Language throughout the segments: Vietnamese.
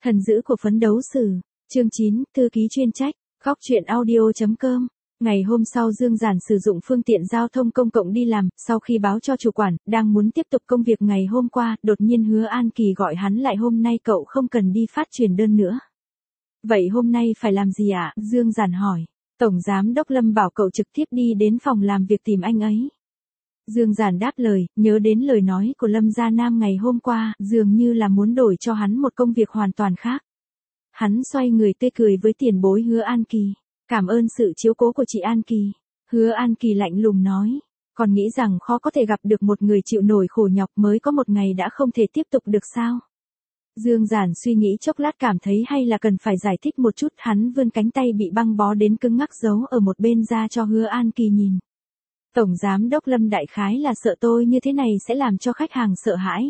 Thần dữ của phấn đấu sử. Chương 9, thư ký chuyên trách. Góc truyện audio.com. Ngày hôm sau Dương Giản sử dụng phương tiện giao thông công cộng đi làm, sau khi báo cho chủ quản, đang muốn tiếp tục công việc ngày hôm qua, đột nhiên Hứa An Kỳ gọi hắn lại, hôm nay cậu không cần đi phát truyền đơn nữa. Vậy hôm nay phải làm gì ạ? Dương Giản hỏi. Tổng Giám đốc Lâm bảo cậu trực tiếp đi đến phòng làm việc tìm anh ấy. Dương Giản đáp lời, nhớ đến lời nói của Lâm Gia Nam ngày hôm qua, dường như là muốn đổi cho hắn một công việc hoàn toàn khác. Hắn xoay người tươi cười với tiền bối Hứa An Kỳ. Cảm ơn sự chiếu cố của chị An Kỳ. Hứa An Kỳ lạnh lùng nói. Còn nghĩ rằng khó có thể gặp được một người chịu nổi khổ nhọc mới có một ngày đã không thể tiếp tục được sao? Dương Giản suy nghĩ chốc lát cảm thấy hay là cần phải giải thích một chút, hắn vươn cánh tay bị băng bó đến cứng ngắc giấu ở một bên ra cho Hứa An Kỳ nhìn. Tổng Giám đốc Lâm đại khái là sợ tôi như thế này sẽ làm cho khách hàng sợ hãi.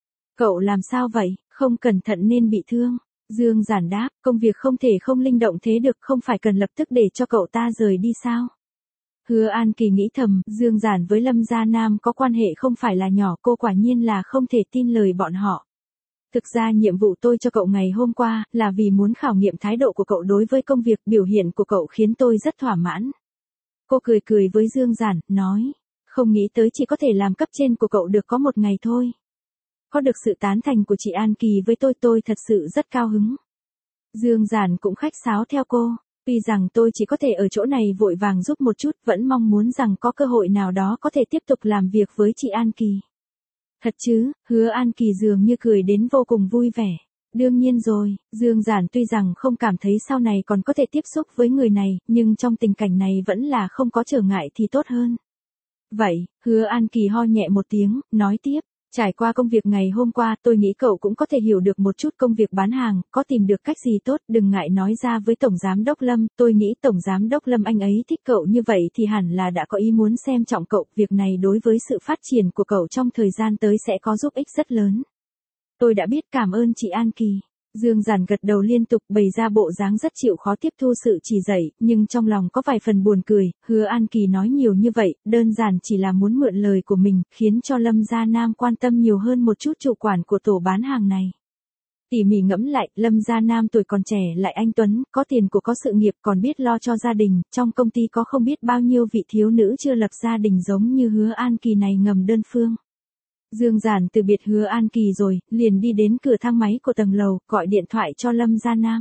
Cậu làm sao vậy, không cẩn thận nên bị thương. Dương Giản đáp, công việc không thể không linh động thế được, không phải cần lập tức để cho cậu ta rời đi sao? Hứa An Kỳ nghĩ thầm, Dương Giản với Lâm Gia Nam có quan hệ không phải là nhỏ, cô quả nhiên là không thể tin lời bọn họ. Thực ra nhiệm vụ tôi cho cậu ngày hôm qua là vì muốn khảo nghiệm thái độ của cậu đối với công việc, biểu hiện của cậu khiến tôi rất thỏa mãn. Cô cười cười với Dương Giản, nói, không nghĩ tới chỉ có thể làm cấp trên của cậu được có một ngày thôi. Có được sự tán thành của chị An Kỳ với tôi thật sự rất cao hứng. Dương Giản cũng khách sáo theo cô, tuy rằng tôi chỉ có thể ở chỗ này vội vàng giúp một chút, vẫn mong muốn rằng có cơ hội nào đó có thể tiếp tục làm việc với chị An Kỳ. Thật chứ? Hứa An Kỳ dường như cười đến vô cùng vui vẻ. Đương nhiên rồi, Dương Giản tuy rằng không cảm thấy sau này còn có thể tiếp xúc với người này, nhưng trong tình cảnh này vẫn là không có trở ngại thì tốt hơn. Vậy, Hứa An Kỳ ho nhẹ một tiếng, nói tiếp. Trải qua công việc ngày hôm qua, tôi nghĩ cậu cũng có thể hiểu được một chút công việc bán hàng, có tìm được cách gì tốt, đừng ngại nói ra với Tổng Giám đốc Lâm, tôi nghĩ Tổng Giám đốc Lâm anh ấy thích cậu như vậy thì hẳn là đã có ý muốn xem trọng cậu, việc này đối với sự phát triển của cậu trong thời gian tới sẽ có giúp ích rất lớn. Tôi đã biết, cảm ơn chị An Kỳ. Dương Giản gật đầu liên tục, bày ra bộ dáng rất chịu khó tiếp thu sự chỉ dạy, nhưng trong lòng có vài phần buồn cười, Hứa An Kỳ nói nhiều như vậy, đơn giản chỉ là muốn mượn lời của mình, khiến cho Lâm Gia Nam quan tâm nhiều hơn một chút chủ quản của tổ bán hàng này. Tỉ mỉ ngẫm lại, Lâm Gia Nam tuổi còn trẻ lại anh tuấn, có tiền của có sự nghiệp, còn biết lo cho gia đình, trong công ty có không biết bao nhiêu vị thiếu nữ chưa lập gia đình giống như Hứa An Kỳ này ngầm đơn phương. Dương Giản từ biệt Hứa An Kỳ rồi, liền đi đến cửa thang máy của tầng lầu, gọi điện thoại cho Lâm Gia Nam.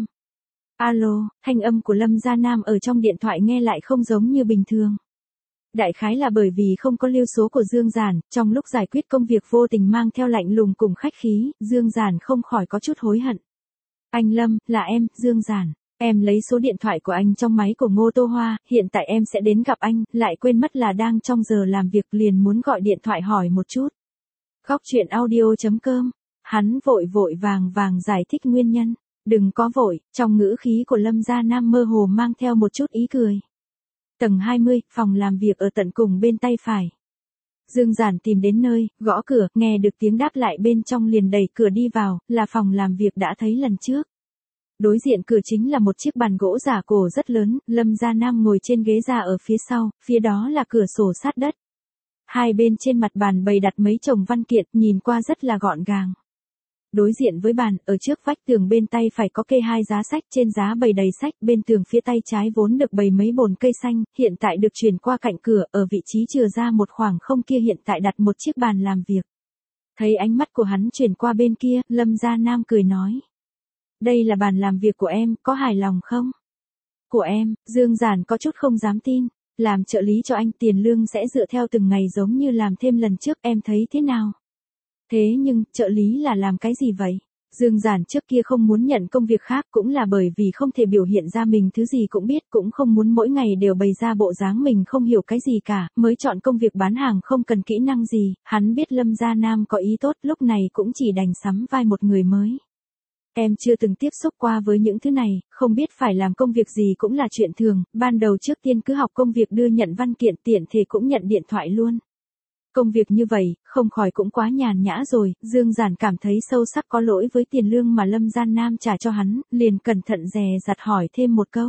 Alo, thanh âm của Lâm Gia Nam ở trong điện thoại nghe lại không giống như bình thường. Đại khái là bởi vì không có lưu số của Dương Giản, trong lúc giải quyết công việc vô tình mang theo lạnh lùng cùng khách khí, Dương Giản không khỏi có chút hối hận. Anh Lâm, là em, Dương Giản. Em lấy số điện thoại của anh trong máy của Ngô Tô Hoa, hiện tại em sẽ đến gặp anh, lại quên mất là đang trong giờ làm việc, liền muốn gọi điện thoại hỏi một chút. Góc truyện audio.com. Hắn vội vàng giải thích nguyên nhân. Đừng có vội, trong ngữ khí của Lâm Gia Nam mơ hồ mang theo một chút ý cười. Tầng 20, phòng làm việc ở tận cùng bên tay phải. Dương Giản tìm đến nơi, gõ cửa, nghe được tiếng đáp lại bên trong liền đẩy cửa đi vào, là phòng làm việc đã thấy lần trước. Đối diện cửa chính là một chiếc bàn gỗ giả cổ rất lớn, Lâm Gia Nam ngồi trên ghế da ở phía sau, phía đó là cửa sổ sát đất. Hai bên trên mặt bàn bày đặt mấy chồng văn kiện, nhìn qua rất là gọn gàng. Đối diện với bàn, ở trước vách tường bên tay phải có kê hai giá sách, trên giá bày đầy sách, bên tường phía tay trái vốn được bày mấy bồn cây xanh, hiện tại được chuyển qua cạnh cửa, ở vị trí chừa ra một khoảng không kia hiện tại đặt một chiếc bàn làm việc. Thấy ánh mắt của hắn chuyển qua bên kia, Lâm Gia Nam cười nói. Đây là bàn làm việc của em, có hài lòng không? Của em, Dương Giản có chút không dám tin. Làm trợ lý cho anh tiền lương sẽ dựa theo từng ngày giống như làm thêm lần trước, em thấy thế nào? Thế nhưng, trợ lý là làm cái gì vậy? Dương Giản trước kia không muốn nhận công việc khác cũng là bởi vì không thể biểu hiện ra mình thứ gì cũng biết, cũng không muốn mỗi ngày đều bày ra bộ dáng mình không hiểu cái gì cả, mới chọn công việc bán hàng không cần kỹ năng gì, hắn biết Lâm Gia Nam có ý tốt, lúc này cũng chỉ đành sắm vai một người mới. Em chưa từng tiếp xúc qua với những thứ này, không biết phải làm công việc gì cũng là chuyện thường, ban đầu trước tiên cứ học công việc đưa nhận văn kiện, tiện thể cũng nhận điện thoại luôn. Công việc như vậy, không khỏi cũng quá nhàn nhã rồi, Dương Giản cảm thấy sâu sắc có lỗi với tiền lương mà Lâm Gia Nam trả cho hắn, liền cẩn thận dè dặt hỏi thêm một câu.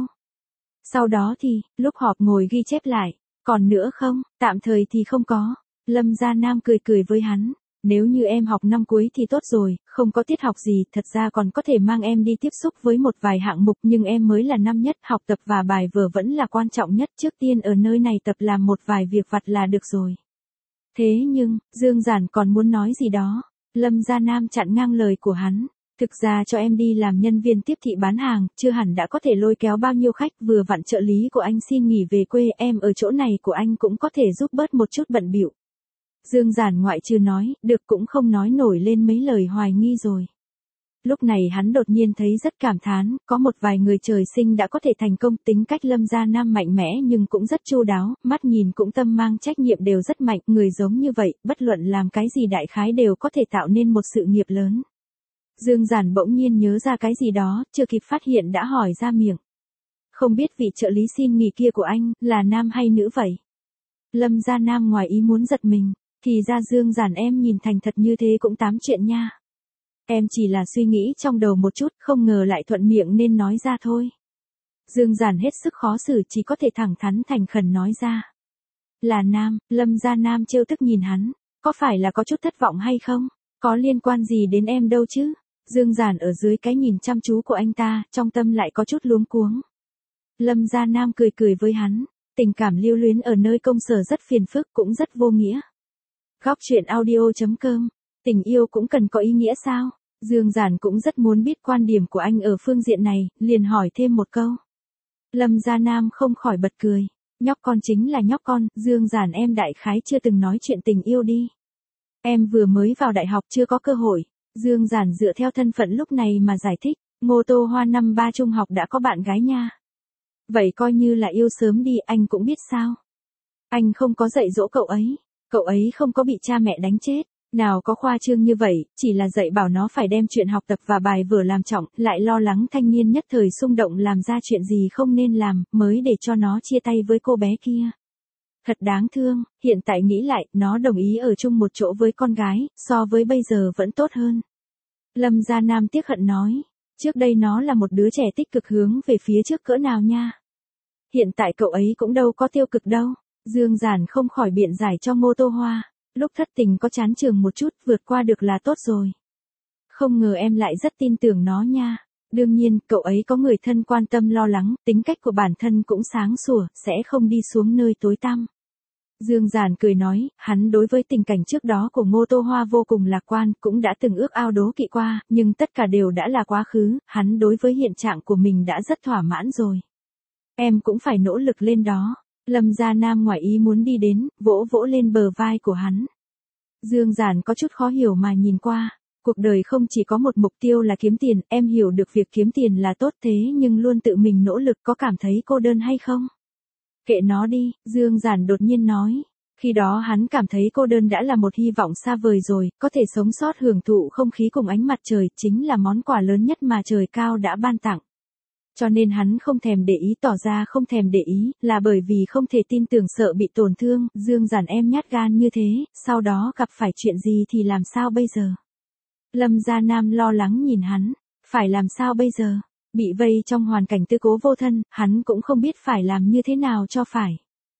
Sau đó thì, lúc họp ngồi ghi chép lại, còn nữa không, tạm thời thì không có. Lâm Gia Nam cười cười với hắn. nếu như em học năm cuối thì tốt rồi, không có tiết học gì, thật ra còn có thể mang em đi tiếp xúc với một vài hạng mục, nhưng em mới là năm nhất, học tập và bài vở vẫn là quan trọng nhất, trước tiên ở nơi này tập làm một vài việc vặt là được rồi. Thế nhưng, Dương Giản còn muốn nói gì đó, Lâm Gia Nam chặn ngang lời của hắn. Thực ra cho em đi làm nhân viên tiếp thị bán hàng, chưa hẳn đã có thể lôi kéo bao nhiêu khách, vừa vặn trợ lý của anh xin nghỉ về quê, em ở chỗ này của anh cũng có thể giúp bớt một chút bận bịu. Dương Giản ngoại trừ nói, được cũng không nói nổi lên mấy lời hoài nghi rồi. Lúc này hắn đột nhiên thấy rất cảm thán, có một vài người trời sinh đã có thể thành công, tính cách Lâm Gia Nam mạnh mẽ nhưng cũng rất chu đáo, mắt nhìn cũng tâm mang trách nhiệm đều rất mạnh, người giống như vậy, bất luận làm cái gì đại khái đều có thể tạo nên một sự nghiệp lớn. Dương Giản bỗng nhiên nhớ ra cái gì đó, chưa kịp phát hiện đã hỏi ra miệng. Không biết vị trợ lý xin nghỉ kia của anh, là nam hay nữ vậy? Lâm Gia Nam ngoài ý muốn giật mình, thì ra Dương Giản em nhìn thành thật như thế cũng tám chuyện nha. Em chỉ là suy nghĩ trong đầu một chút, không ngờ lại thuận miệng nên nói ra thôi. Dương Giản hết sức khó xử, chỉ có thể thẳng thắn thành khẩn nói ra. Là nam, Lâm Gia Nam trêu tức nhìn hắn, có phải là có chút thất vọng hay không? Có liên quan gì đến em đâu chứ? Dương Giản ở dưới cái nhìn chăm chú của anh ta, trong tâm lại có chút luống cuống. Lâm Gia Nam cười cười với hắn, tình cảm lưu luyến ở nơi công sở rất phiền phức cũng rất vô nghĩa. Góc truyện audio.com, tình yêu cũng cần có ý nghĩa sao? Dương Giản cũng rất muốn biết quan điểm của anh ở phương diện này, liền hỏi thêm một câu. Lâm Gia Nam không khỏi bật cười, nhóc con chính là nhóc con, Dương Giản em đại khái chưa từng nói chuyện tình yêu đi. Em vừa mới vào đại học chưa có cơ hội. Dương Giản dựa theo thân phận lúc này mà giải thích, Ngô Tô Hoa năm 3 trung học đã có bạn gái nha. Vậy coi như là yêu sớm đi, anh cũng biết sao. Anh không có dạy dỗ cậu ấy không có bị cha mẹ đánh chết, nào có khoa trương như vậy, chỉ là dạy bảo nó phải đem chuyện học tập và bài vở làm trọng, lại lo lắng thanh niên nhất thời xung động làm ra chuyện gì không nên làm, mới để cho nó chia tay với cô bé kia. Thật đáng thương, hiện tại nghĩ lại, nó đồng ý ở chung một chỗ với con gái, so với bây giờ vẫn tốt hơn. Lâm Gia Nam tiếc hận nói, trước đây nó là một đứa trẻ tích cực hướng về phía trước cỡ nào nha. Hiện tại cậu ấy cũng đâu có tiêu cực đâu. Dương Giản không khỏi biện giải cho Ngô Tô Hoa, lúc thất tình có chán trường một chút, vượt qua được là tốt rồi. Không ngờ em lại rất tin tưởng nó nha. Đương nhiên, cậu ấy có người thân quan tâm lo lắng, tính cách của bản thân cũng sáng sủa, sẽ không đi xuống nơi tối tăm. Dương Giản cười nói, hắn đối với tình cảnh trước đó của Ngô Tô Hoa vô cùng lạc quan, cũng đã từng ước ao đố kỵ qua, nhưng tất cả đều đã là quá khứ, hắn đối với hiện trạng của mình đã rất thỏa mãn rồi. Em cũng phải nỗ lực lên đó. Lâm Gia Nam ngoài ý muốn đi đến, vỗ vỗ lên bờ vai của hắn. Dương Giản có chút khó hiểu mà nhìn qua, cuộc đời không chỉ có một mục tiêu là kiếm tiền, em hiểu được việc kiếm tiền là tốt thế nhưng luôn tự mình nỗ lực có cảm thấy cô đơn hay không? Kệ nó đi, Dương Giản đột nhiên nói. Khi đó hắn cảm thấy cô đơn đã là một hy vọng xa vời rồi, có thể sống sót hưởng thụ không khí cùng ánh mặt trời chính là món quà lớn nhất mà trời cao đã ban tặng. Cho nên hắn không thèm để ý, tỏ ra không thèm để ý, là bởi vì không thể tin tưởng, sợ bị tổn thương. Dương Giản em nhát gan như thế, sau đó gặp phải chuyện gì thì làm sao bây giờ? Lâm Gia Nam lo lắng nhìn hắn, phải làm sao bây giờ? Bị vây trong hoàn cảnh tư cố vô thân, hắn cũng không biết phải làm như thế nào cho phải.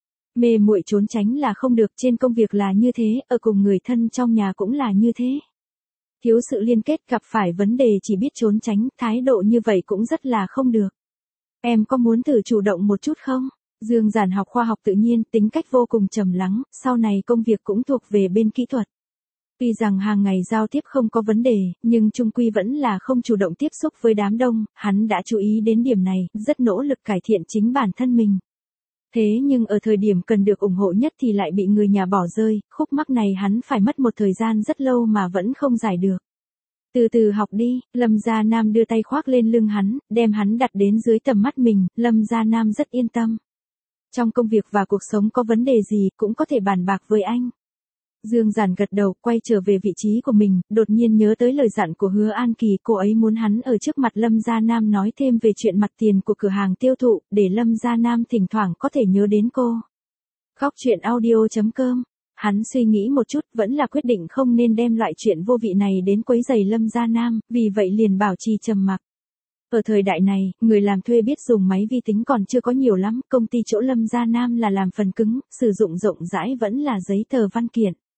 Mê muội trốn tránh là không được, trên công việc là như thế, ở cùng người thân trong nhà cũng là như thế. Thiếu sự liên kết, gặp phải vấn đề chỉ biết trốn tránh, thái độ như vậy cũng rất là không được. Em có muốn thử chủ động một chút không? Dương Giản học khoa học tự nhiên, tính cách vô cùng trầm lắng, sau này công việc cũng thuộc về bên kỹ thuật. Tuy rằng hàng ngày giao tiếp không có vấn đề, nhưng chung quy vẫn là không chủ động tiếp xúc với đám đông, hắn đã chú ý đến điểm này, rất nỗ lực cải thiện chính bản thân mình. Thế nhưng ở thời điểm cần được ủng hộ nhất thì lại bị người nhà bỏ rơi, khúc mắc này hắn phải mất một thời gian rất lâu mà vẫn không giải được. Từ từ học đi, Lâm Gia Nam đưa tay khoác lên lưng hắn, đem hắn đặt đến dưới tầm mắt mình, Lâm Gia Nam rất yên tâm. Trong công việc và cuộc sống có vấn đề gì cũng có thể bàn bạc với anh. Dương Giản gật đầu, quay trở về vị trí của mình, đột nhiên nhớ tới lời dặn của Hứa An Kỳ, cô ấy muốn hắn ở trước mặt Lâm Gia Nam nói thêm về chuyện mặt tiền của cửa hàng tiêu thụ, để Lâm Gia Nam thỉnh thoảng có thể nhớ đến cô. Góc truyện audio.com. Hắn suy nghĩ một chút, vẫn là quyết định không nên đem loại chuyện vô vị này đến quấy rầy Lâm Gia Nam, vì vậy liền bảo trì trầm mặc. Ở thời đại này, người làm thuê biết dùng máy vi tính còn chưa có nhiều lắm, công ty chỗ Lâm Gia Nam là làm phần cứng, sử dụng rộng rãi vẫn là giấy tờ văn kiện.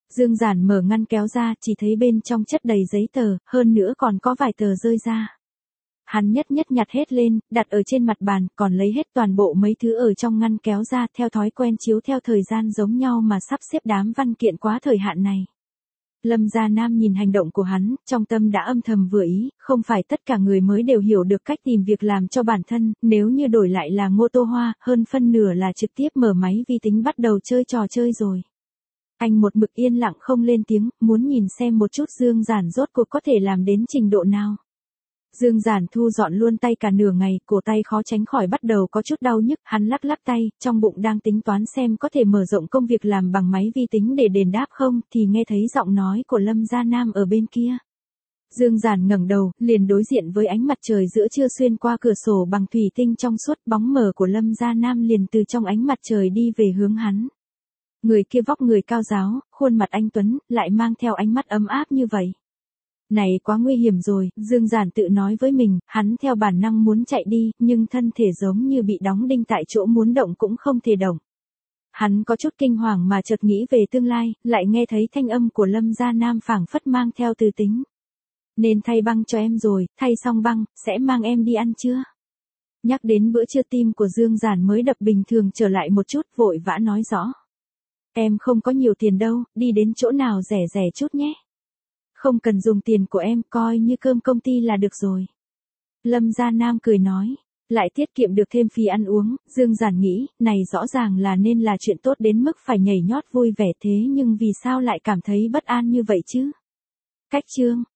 Dương Giản mở ngăn kéo ra, chỉ thấy bên trong chất đầy giấy tờ, hơn nữa còn có vài tờ rơi ra. Hắn nhất nhất nhặt hết lên, đặt ở trên mặt bàn, còn lấy hết toàn bộ mấy thứ ở trong ngăn kéo ra, theo thói quen chiếu theo thời gian giống nhau mà sắp xếp đám văn kiện quá thời hạn này. Lâm Gia Nam nhìn hành động của hắn, trong tâm đã âm thầm vừa ý, không phải tất cả người mới đều hiểu được cách tìm việc làm cho bản thân, nếu như đổi lại là Ngô Tô Hoa, hơn phân nửa là trực tiếp mở máy vi tính bắt đầu chơi trò chơi rồi. Anh một mực yên lặng không lên tiếng, muốn nhìn xem một chút Dương Giản rốt cuộc có thể làm đến trình độ nào. Dương Giản thu dọn luôn tay cả nửa ngày, cổ tay khó tránh khỏi bắt đầu có chút đau nhức, hắn lắc lắc tay, trong bụng đang tính toán xem có thể mở rộng công việc làm bằng máy vi tính để đền đáp không, thì nghe thấy giọng nói của Lâm Gia Nam ở bên kia. Dương Giản ngẩng đầu, liền đối diện với ánh mặt trời giữa trưa xuyên qua cửa sổ bằng thủy tinh trong suốt, bóng mờ của Lâm Gia Nam liền từ trong ánh mặt trời đi về hướng hắn. Người kia vóc người cao ráo, khuôn mặt anh tuấn, lại mang theo ánh mắt ấm áp như vậy. Này quá nguy hiểm rồi, Dương Giản tự nói với mình, hắn theo bản năng muốn chạy đi, nhưng thân thể giống như bị đóng đinh tại chỗ, muốn động cũng không thể động. Hắn có chút kinh hoàng mà chợt nghĩ về tương lai, lại nghe thấy thanh âm của Lâm Gia Nam phảng phất mang theo từ tính. Nên thay băng cho em rồi, thay xong băng, sẽ mang em đi ăn trưa. Nhắc đến bữa trưa, tim của Dương Giản mới đập bình thường trở lại một chút, vội vã nói rõ. Em không có nhiều tiền đâu, đi đến chỗ nào rẻ rẻ chút nhé. Không cần dùng tiền của em, coi như cơm công ty là được rồi. Lâm Gia Nam cười nói, lại tiết kiệm được thêm phí ăn uống. Dương Giản nghĩ, này rõ ràng là nên là chuyện tốt đến mức phải nhảy nhót vui vẻ, thế nhưng vì sao lại cảm thấy bất an như vậy chứ? Cách chương